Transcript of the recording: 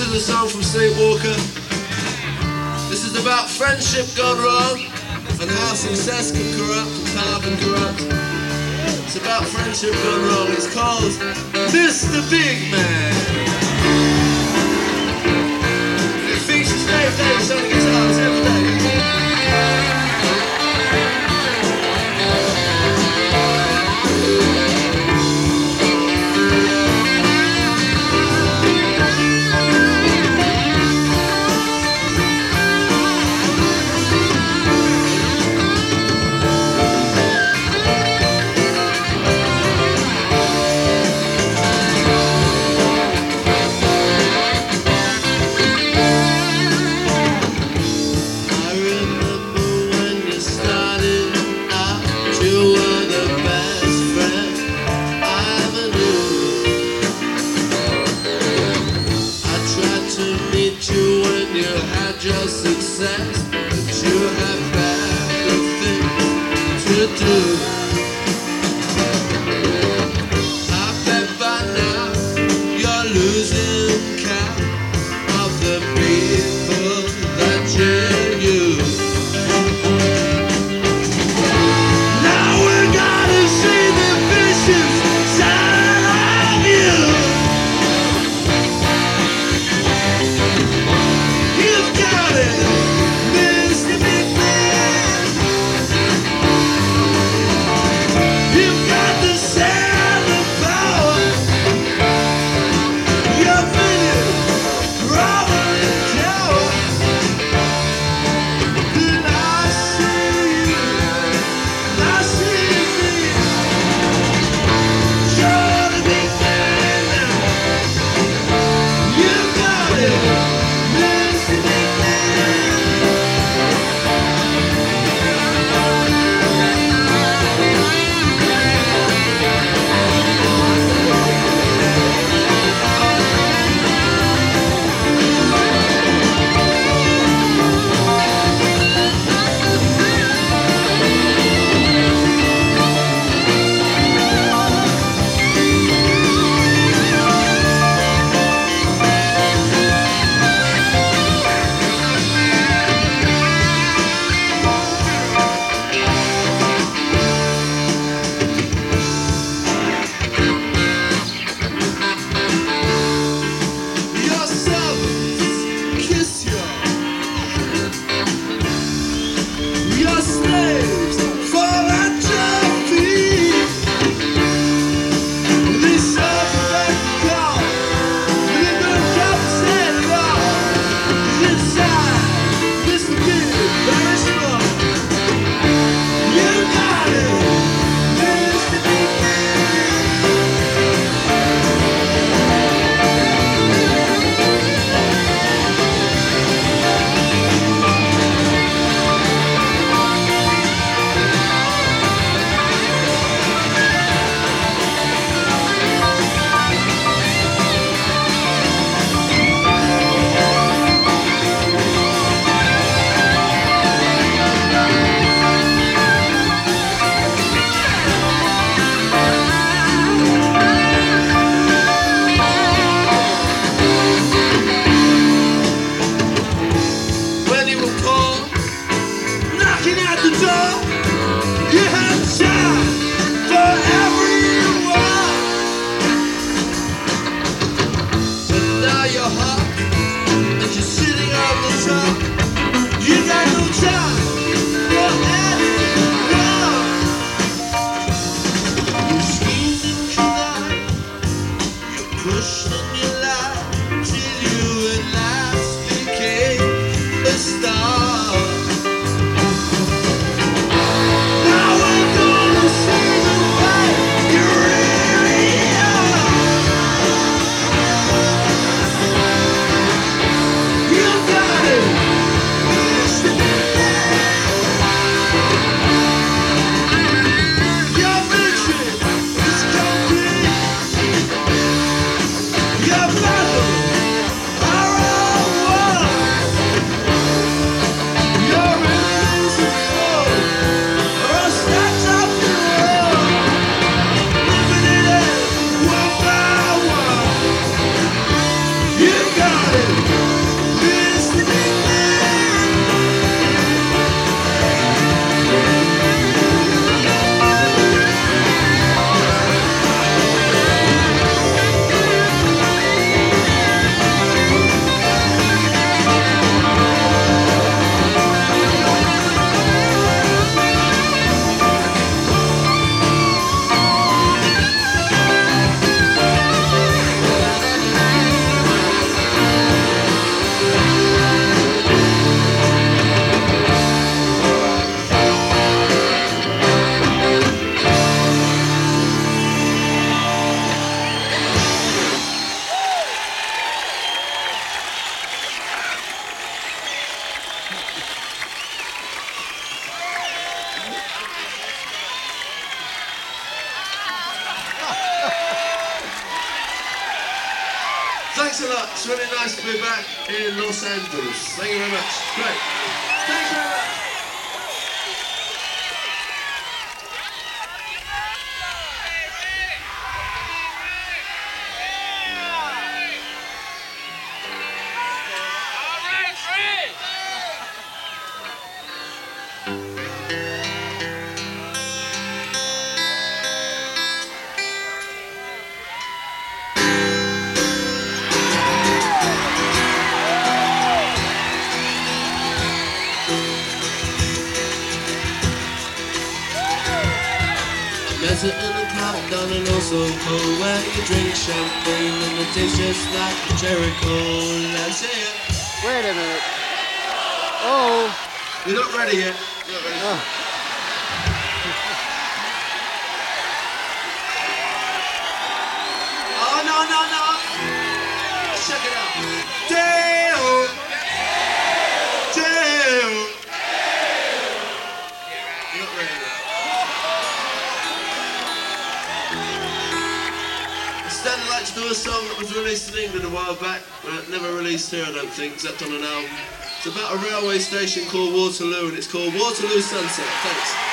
is a song from Sleepwalker. This is about friendship gone wrong and how success can corrupt and how can corrupt. It's about friendship gone wrong. It's called Mr. Big Man. It features Dave Davis on the guitars every day. Your success, but you have better things to do. I bet by now you're losing count of the people that you use. Now we're gonna see the vicious side of you. Thanks a lot. It's really nice to be back in Los Angeles. Thank you very much. Great. Thanks very much. Met her in a club down in Osoko where you drink champagne and it tastes just like cherry cola. Let's hear it. Wait a minute. Oh. You're not ready yet. You're not ready. Oh. Oh, no, no, no. Check it out. Dale. Dale. You're not ready yet. I'd like to do a song that was released in England a while back, but never released here, I don't think, except on an album. It's about a railway station called Waterloo, and it's called Waterloo Sunset. Thanks.